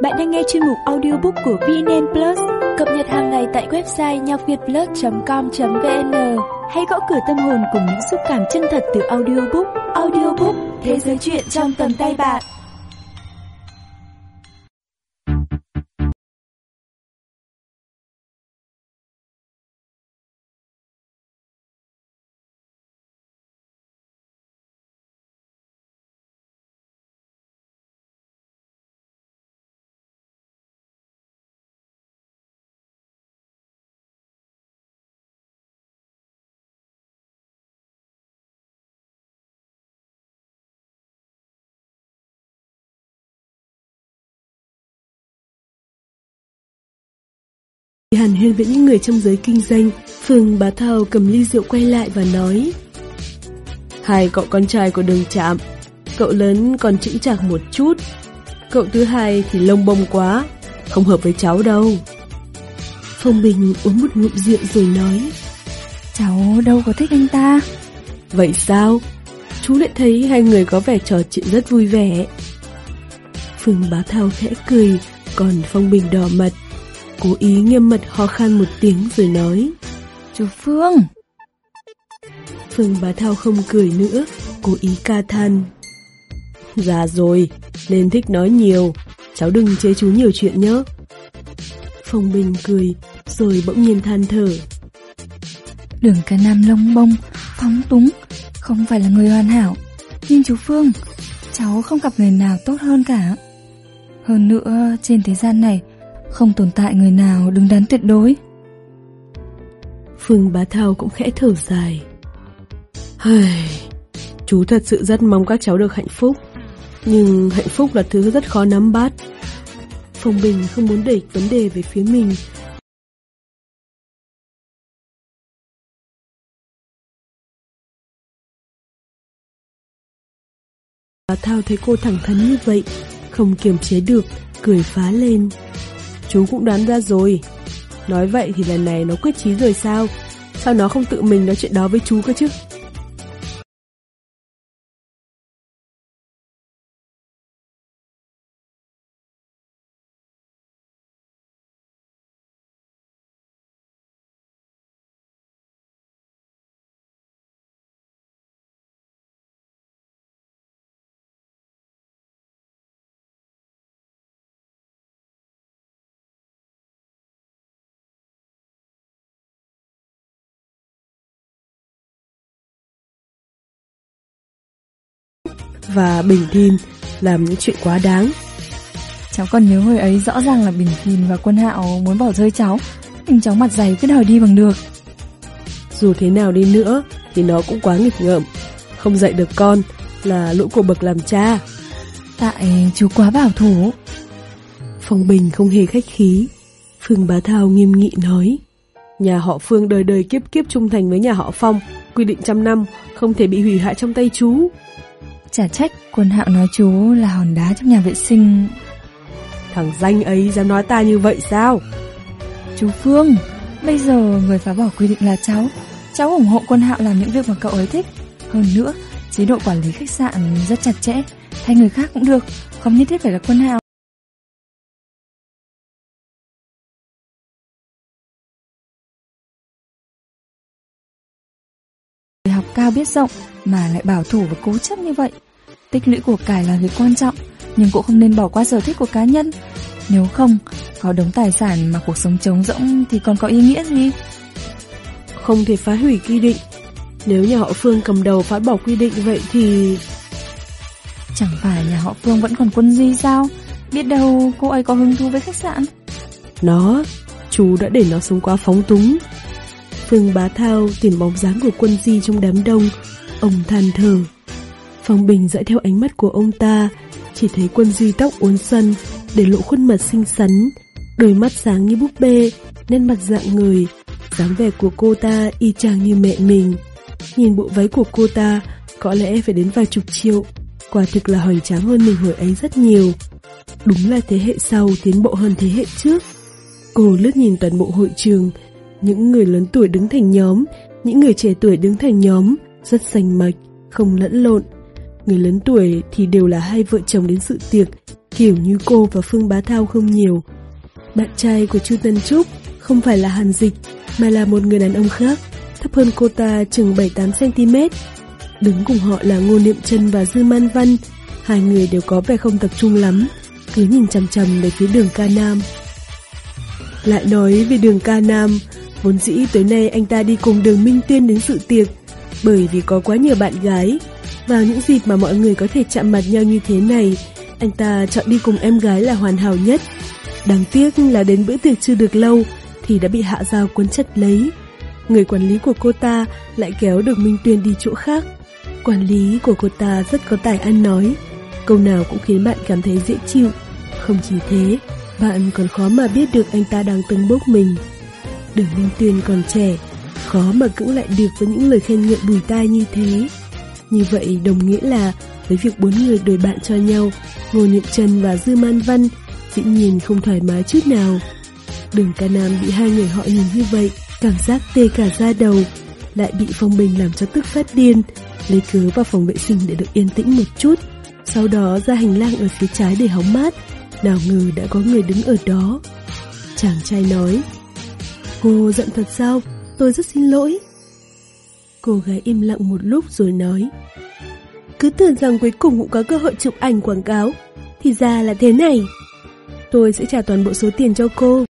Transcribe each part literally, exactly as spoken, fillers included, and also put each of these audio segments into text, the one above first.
Bạn đang nghe chuyên mục audiobook của vê en en Plus, cập nhật hàng ngày tại website nhạc việt plus chấm com chấm vn. Hãy gõ cửa tâm hồn cùng những xúc cảm chân thật từ audiobook. Audiobook, thế giới truyện trong tầm tay bạn. Hàn huyên với những người trong giới kinh doanh, Phương Bá Thao cầm ly rượu quay lại và nói: Hai cậu con trai của Đường Trạm, cậu lớn còn chững chạc một chút, cậu thứ hai thì lông bông quá, không hợp với cháu đâu. Phong Bình uống một ngụm rượu rồi nói: Cháu đâu có thích anh ta. Vậy sao? Chú lại thấy hai người có vẻ trò chuyện rất vui vẻ. Phương Bá Thao khẽ cười, còn Phong Bình đỏ mặt, cố ý nghiêm mặt ho khan một tiếng rồi nói: Chú Phương. Phương Bá Thao không cười nữa, cố ý ca than: Già rồi, nên thích nói nhiều, cháu đừng chế chú nhiều chuyện nhé. Phong Bình cười, rồi bỗng nhiên than thở: Đường Ca Nam lông bông, phóng túng, không phải là người hoàn hảo. Nhưng chú Phương, cháu không gặp người nào tốt hơn cả. Hơn nữa, trên thế gian này không tồn tại người nào đứng đắn tuyệt đối. Phương Bá Thao cũng khẽ thở dài: Chú thật sự rất mong các cháu được hạnh phúc, nhưng hạnh phúc là thứ rất khó nắm bắt. Phong Bình không muốn đẩy vấn đề về phía mình. Bá Thao thấy cô thẳng thắn như vậy, không kiềm chế được, cười phá lên: Chú cũng đoán ra rồi. Nói vậy thì lần này nó quyết chí rồi sao? Sao nó không tự mình nói chuyện đó với chú cơ chứ? Và Bình Thìn làm những chuyện quá đáng. Cháu còn nhớ hồi ấy rõ ràng là Bình Thìn và Quân Hạo muốn bỏ rơi cháu, nhưng cháu mặt dày cứ đòi đi bằng được. Dù thế nào đi nữa thì nó cũng quá nghịch ngợm, không dạy được con là lỗi của bậc làm cha. Tại chú quá bảo thủ. Phong Bình không hề khách khí. Phương Bá Thao nghiêm nghị nói: Nhà họ Phương đời đời kiếp kiếp trung thành với nhà họ Phong, quy định trăm năm không thể bị hủy hoại trong tay chú. Chả trách Quân Hạo nói chú là hòn đá trong nhà vệ sinh. Thằng danh ấy dám nói ta như vậy sao? Chú Phương, bây giờ người phá bỏ quy định là cháu. Cháu ủng hộ Quân Hạo làm những việc mà cậu ấy thích. Hơn nữa, chế độ quản lý khách sạn rất chặt chẽ, thay người khác cũng được, không nhất thiết phải là Quân Hạo. Người học cao biết rộng mà lại bảo thủ và cố chấp như vậy. Tích lũy của cải là việc quan trọng, nhưng cũng không nên bỏ qua sở thích của cá nhân. Nếu không, có đống tài sản mà cuộc sống trống rỗng thì còn có ý nghĩa gì? Không thể phá hủy quy định. Nếu nhà họ Phương cầm đầu phá bỏ quy định vậy thì... Chẳng phải nhà họ Phương vẫn còn Quân Di sao? Biết đâu cô ấy có hứng thú với khách sạn. Nó, chú đã để nó sống quá phóng túng. Phương Bá Thao tìm bóng dáng của Quân Di trong đám đông, ông than thở. Phong Bình dõi theo ánh mắt của ông ta, chỉ thấy Quân Di tóc uốn xoăn, để lộ khuôn mặt xinh xắn, đôi mắt sáng như búp bê, nét mặt dạng người. Dáng vẻ của cô ta y chang như mẹ mình. Nhìn bộ váy của cô ta, có lẽ phải đến vài chục triệu. Quả thực là hoành tráng hơn mình hồi ấy rất nhiều. Đúng là thế hệ sau tiến bộ hơn thế hệ trước. Cô lướt nhìn toàn bộ hội trường, những người lớn tuổi đứng thành nhóm, những người trẻ tuổi đứng thành nhóm, rất rành mạch, không lẫn lộn. Người lớn tuổi thì đều là hai vợ chồng đến dự tiệc, Kiểu như cô và Phương Bá Thao không nhiều. Bạn trai của Chu Tân Trúc không phải là Hàn Dịch, mà là một người đàn ông khác, thấp hơn cô ta chừng bảy tám xăng-ti-mét. Đứng cùng họ là Ngô Niệm Trân và Dư Man Văn. Hai người đều có vẻ không tập trung lắm, cứ nhìn chằm chằm về phía Đường Ca Nam. Lại nói về Đường Ca Nam, vốn dĩ tối nay anh ta đi cùng Đường Minh Tuyên đến dự tiệc, bởi vì có quá nhiều bạn gái. Vào những dịp mà mọi người có thể chạm mặt nhau như thế này, anh ta chọn đi cùng em gái là hoàn hảo nhất. Đáng tiếc là đến bữa tiệc chưa được lâu thì đã bị Hạ Giao cuốn chặt lấy. Người quản lý của cô ta lại kéo Đường Minh Tuyên đi chỗ khác. Quản lý của cô ta rất có tài ăn nói, câu nào cũng khiến bạn cảm thấy dễ chịu. Không chỉ thế, bạn còn khó mà biết được anh ta đang tâng bốc mình. Đường Minh Tuyên còn trẻ, khó mà cưỡng lại được với những lời khen ngợi bùi tai như thế. Như vậy đồng nghĩa là với việc bốn người đổi bạn cho nhau, Ngô Niệm Trân và Dư Man Văn dĩ nhiên không thoải mái chút nào. Đường Ca Nam bị hai người họ nhìn như vậy, cảm giác tê cả da đầu, lại bị Phong Bình làm cho tức phát điên, lấy cớ vào phòng vệ sinh để được yên tĩnh một chút, sau đó ra hành lang ở phía trái để hóng mát. Nào ngờ đã có người đứng ở đó. Chàng trai nói: "Cô giận thật sao? Tôi rất xin lỗi." Cô gái im lặng một lúc rồi nói: "Cứ tưởng rằng cuối cùng cũng có cơ hội chụp ảnh quảng cáo, thì ra là thế này. Tôi sẽ trả toàn bộ số tiền cho cô."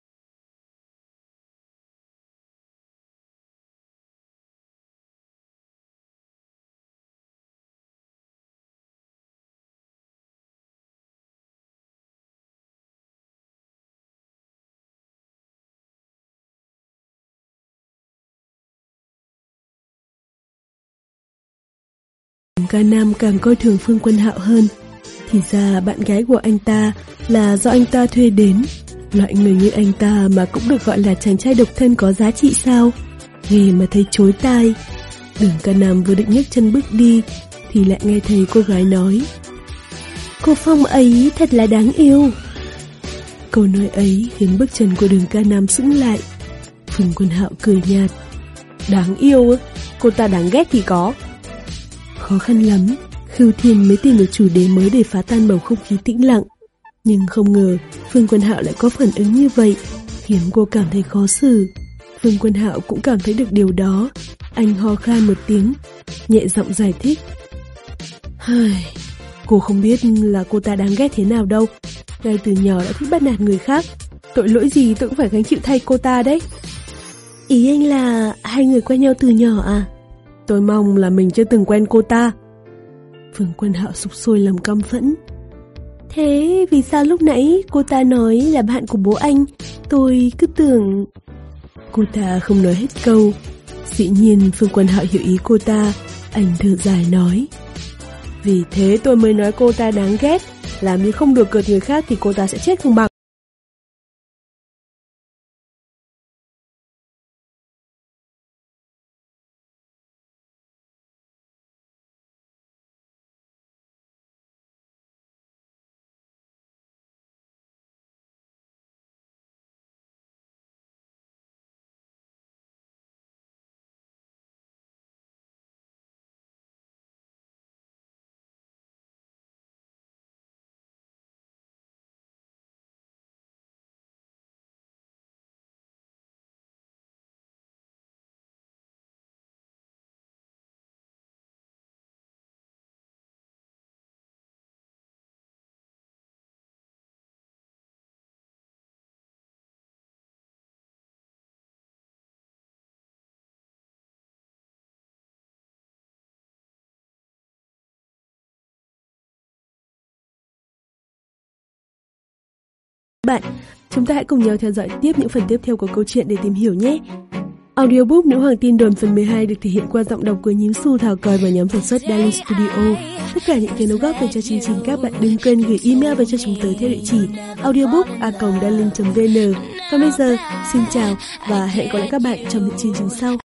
Ca Nam càng coi thường Phương Quân Hạo hơn. Thì ra bạn gái của anh ta là do anh ta thuê đến. Loại người như anh ta mà cũng được gọi là chàng trai độc thân có giá trị sao? Ghê mà thấy chối tai. Đường Ca Nam vừa định nhấc chân bước đi thì lại nghe thấy cô gái nói: "Cô Phong ấy thật là đáng yêu." Câu nói ấy khiến bước chân của Đường Ca Nam sững lại. Phương Quân Hạo cười nhạt: "Đáng yêu ư? Cô ta đáng ghét thì có." Khó khăn lắm, Khưu Thiên mới tìm được chủ đề mới để phá tan bầu không khí tĩnh lặng. Nhưng không ngờ Phương Quân Hạo lại có phản ứng như vậy, khiến cô cảm thấy khó xử. Phương Quân Hạo cũng cảm thấy được điều đó. Anh ho khan một tiếng, nhẹ giọng giải thích: "Cô không biết là cô ta đáng ghét thế nào đâu. Ngay từ nhỏ đã thích bắt nạt người khác. Tội lỗi gì tôi cũng phải gánh chịu thay cô ta đấy." "Ý anh là hai người quen nhau từ nhỏ à?" "Tôi mong là mình chưa từng quen cô ta." Phương Quân Hạo sục sôi lòng căm phẫn. "Thế vì sao lúc nãy cô ta nói là bạn của bố anh? Tôi cứ tưởng..." Cô ta không nói hết câu. Dĩ nhiên Phương Quân Hạo hiểu ý cô ta. Anh thở dài nói: "Vì thế tôi mới nói cô ta đáng ghét. Làm như không được cợt người khác thì cô ta sẽ chết không bằng." Bạn, chúng ta hãy cùng nhau theo dõi tiếp những phần tiếp theo của câu chuyện để tìm hiểu nhé. Audiobook Nữ Hoàng Tin Đồn phần mười hai được thể hiện qua giọng đọc của Nhím Xu, Thảo Còi và nhóm sản xuất Darling Studio. Tất cả những tiền đóng góp về cho chương trình các bạn đừng quên gửi email về cho chúng tớ theo địa chỉ audiobook a còng darling chấm vn. Còn bây giờ, xin chào và hẹn gặp lại các bạn trong những chương trình sau.